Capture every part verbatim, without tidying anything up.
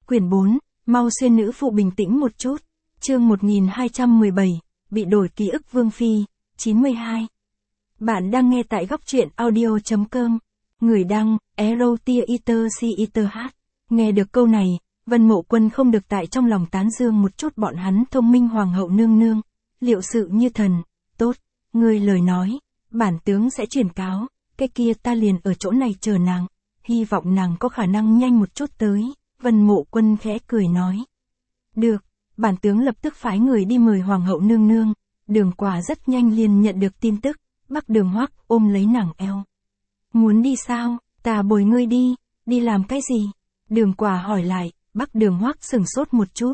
Quyển bốn, mau xuyên nữ phụ bình tĩnh một chút. Chương một nghìn hai trăm mười bảy, bị đổi ký ức Vương Phi, chín mươi hai. Bạn đang nghe tại góc truyện audio chấm com. Người đăng, Erotia Eater C Eater H. Nghe được câu này, Vân Mộ Quân không được tại trong lòng tán dương một chút bọn hắn thông minh hoàng hậu nương nương. Liệu sự như thần, tốt, ngươi lời nói, bản tướng sẽ truyền cáo, cái kia ta liền ở chỗ này chờ nàng, hy vọng nàng có khả năng nhanh một chút tới. Vân Mộ Quân khẽ cười nói. Được, bản tướng lập tức phái người đi mời hoàng hậu nương nương. Đường Quả rất nhanh liền nhận được tin tức, Bắc Đường Hoắc ôm lấy nàng eo. Muốn đi sao, ta bồi ngươi đi, đi làm cái gì? Đường Quả hỏi lại, Bắc Đường Hoắc sửng sốt một chút.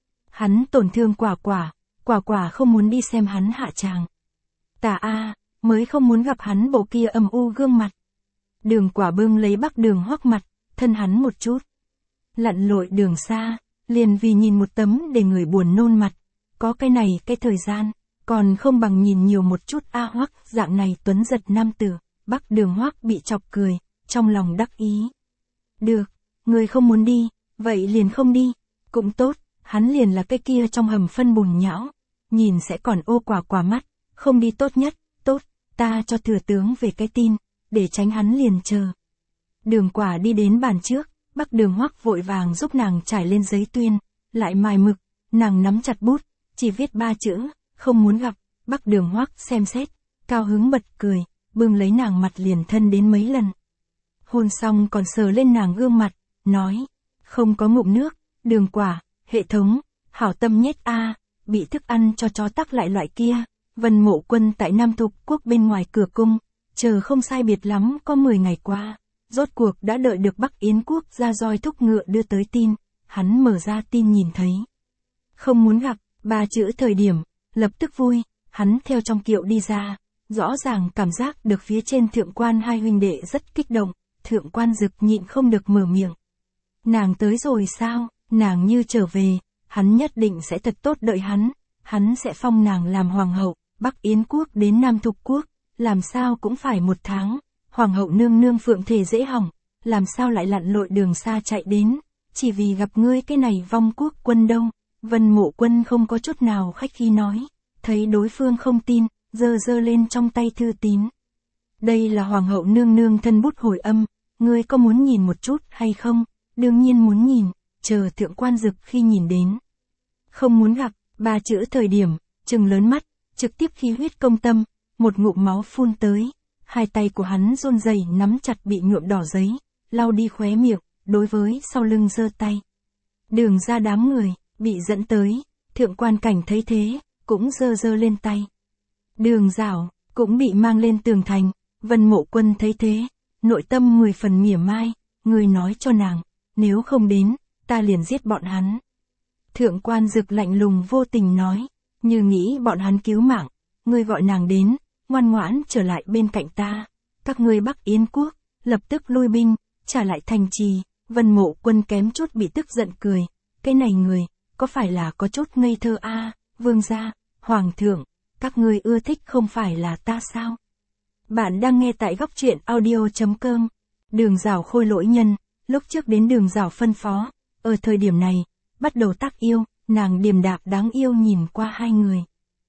Hắn tổn thương Quả Quả, Quả Quả không muốn đi xem hắn hạ tràng. Ta a, mới không muốn gặp hắn bộ kia âm u gương mặt. Đường Quả bưng lấy Bắc Đường Hoắc mặt, thân hắn một chút. Lặn lội đường xa, liền vì nhìn một tấm để người buồn nôn mặt. Có cái này cái thời gian, còn không bằng nhìn nhiều một chút a à, Hoắc, dạng này tuấn giật nam tử. Bắc Đường Hoắc bị chọc cười, trong lòng đắc ý. Được, người không muốn đi, vậy liền không đi. Cũng tốt, hắn liền là cái kia trong hầm phân bùn nhão. Nhìn sẽ còn ô Quả Quả mắt, không đi tốt nhất, tốt, ta cho thừa tướng về cái tin, để tránh hắn liền chờ. Đường Quả đi đến bàn trước. Bắc Đường Hoắc vội vàng giúp nàng trải lên giấy tuyên, lại mài mực, nàng nắm chặt bút, chỉ viết ba chữ, không muốn gặp. Bắc Đường Hoắc xem xét, cao hứng bật cười, bưng lấy nàng mặt liền thân đến mấy lần. Hôn xong còn sờ lên nàng gương mặt, nói, không có ngụm nước, Đường Quả, hệ thống, hảo tâm nhét a, bị thức ăn cho chó tắc lại loại kia. Vân Mộ Quân tại Nam Thục Quốc bên ngoài cửa cung, chờ không sai biệt lắm có mười ngày qua. Rốt cuộc đã đợi được Bắc Yến Quốc ra roi thúc ngựa đưa tới tin, hắn mở ra tin nhìn thấy. Không muốn gặp, ba chữ thời điểm, lập tức vui, hắn theo trong kiệu đi ra, rõ ràng cảm giác được phía trên thượng quan hai huynh đệ rất kích động, thượng quan Dực nhịn không được mở miệng. Nàng tới rồi sao, nàng như trở về, hắn nhất định sẽ thật tốt đợi hắn, hắn sẽ phong nàng làm hoàng hậu, Bắc Yến Quốc đến Nam Thục Quốc, làm sao cũng phải một tháng. Hoàng hậu nương nương phượng thể dễ hỏng, làm sao lại lặn lội đường xa chạy đến, chỉ vì gặp ngươi cái này vong quốc quân đâu. Vân Mộ Quân không có chút nào khách khí nói, thấy đối phương không tin, giơ giơ lên trong tay thư tín. Đây là hoàng hậu nương nương thân bút hồi âm, ngươi có muốn nhìn một chút hay không? Đương nhiên muốn nhìn, chờ thượng quan Dực khi nhìn đến. Không muốn gặp, ba chữ thời điểm, trừng lớn mắt, trực tiếp khí huyết công tâm, một ngụm máu phun tới. Hai tay của hắn run rẩy nắm chặt bị nhuộm đỏ giấy, lau đi khóe miệng, đối với sau lưng giơ tay. Đường ra đám người, bị dẫn tới, thượng quan Cảnh thấy thế, cũng giơ giơ lên tay. Đường Giảo, cũng bị mang lên tường thành, Vân Mộ Quân thấy thế, nội tâm mười phần mỉa mai, người nói cho nàng, nếu không đến, ta liền giết bọn hắn. Thượng quan Dực lạnh lùng vô tình nói, như nghĩ bọn hắn cứu mạng, ngươi gọi nàng đến. Ngoan ngoãn trở lại bên cạnh ta, các ngươi Bắc Yến Quốc, lập tức lui binh, trả lại thành trì. Vân Mộ Quân kém chút bị tức giận cười, cái này người, có phải là có chút ngây thơ a? À, vương gia, hoàng thượng, các ngươi ưa thích không phải là ta sao? Bạn đang nghe tại góc truyện audio chấm com. Đường Giảo khôi lỗi nhân, lúc trước đến Đường Giảo phân phó, ở thời điểm này, bắt đầu tác yêu, nàng điềm đạm đáng yêu nhìn qua hai người.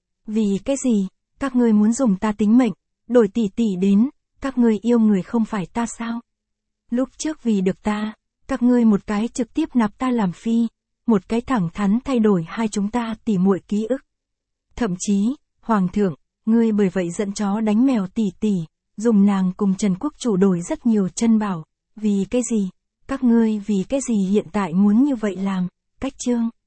Vì cái gì? Các ngươi muốn dùng ta tính mệnh, đổi tỷ tỷ đến, các ngươi yêu người không phải ta sao? Lúc trước vì được ta, các ngươi một cái trực tiếp nạp ta làm phi, một cái thẳng thắn thay đổi hai chúng ta tỉ muội ký ức. Thậm chí, hoàng thượng, ngươi bởi vậy giận chó đánh mèo tỷ tỷ, dùng nàng cùng Trần Quốc Chủ đổi rất nhiều chân bảo, vì cái gì? Các ngươi vì cái gì hiện tại muốn như vậy làm? Cách chương